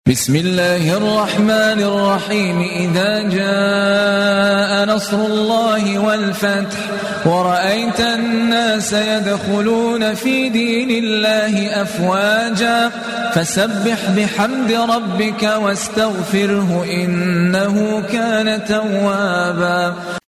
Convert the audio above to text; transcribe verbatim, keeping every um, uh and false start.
بسم الله الرحمن الرحيم إذا جاء نصر الله والفتح ورأيت الناس يدخلون في دين الله أفواجا فسبح بحمد ربك واستغفره إنه كان توابا.